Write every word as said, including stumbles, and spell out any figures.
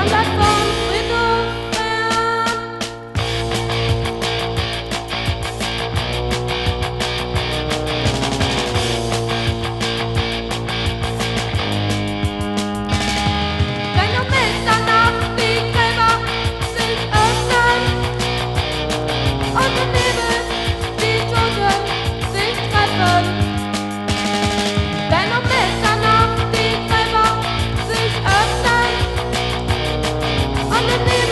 weit vom Friedhof fern. Wenn um Mitternacht die Gräber sich öffnen und im Nebel die Toten sich treffen. Wenn um Mitternacht die Gräber sich öffnen und im Nebel